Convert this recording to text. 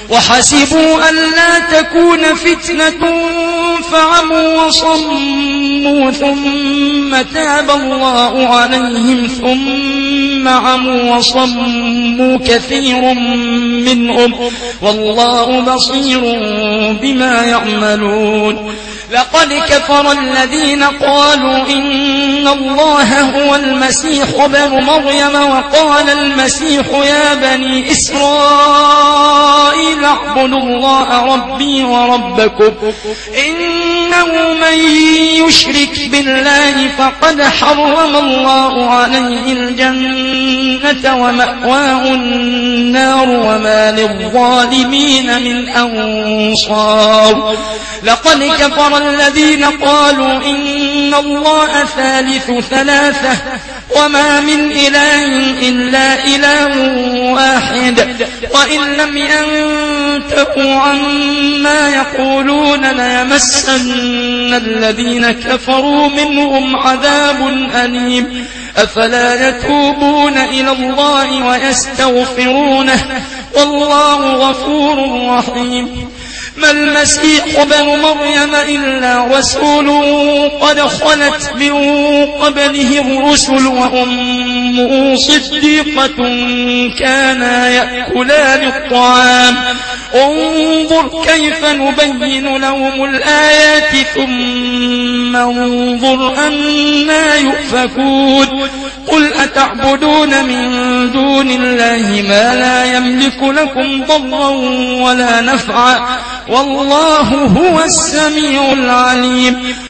وحسبوا ألا تكون فتنة فعموا وصموا ثم تاب الله عليهم ثم عموا وصموا كثير منهم والله بصير بما يعملون. لقد كفر الذين قالوا إن الله هو المسيح ابن مريم وقال المسيح يا بني إسرائيل اعبدوا الله ربي وربكم إنه من يشرك بالله فقد حرم الله عليه الجنة ومأواه النار وما للظالمين من أنصار. لقد كفر الذين قالوا إن الله ثالث ثلاثة وما من إله إلا إله واحد وإن لم ينتهوا عما يقولون ليمسن الذين كفروا منهم عذاب أليم. أفلا يتوبون إلى الله ويستغفرونه والله غفور رحيم. ما المسيح ابن مريم إلا رسول قد خلت من قبله الرسل وأمه صديقة كانا يأكلان الطعام انظر كيف نبين لهم الآيات ثم انظر أنا يؤفكون. قل أتعبدون من دون الله ما لا يملك لكم ضرا ولا نفعا والله هو السميع العليم.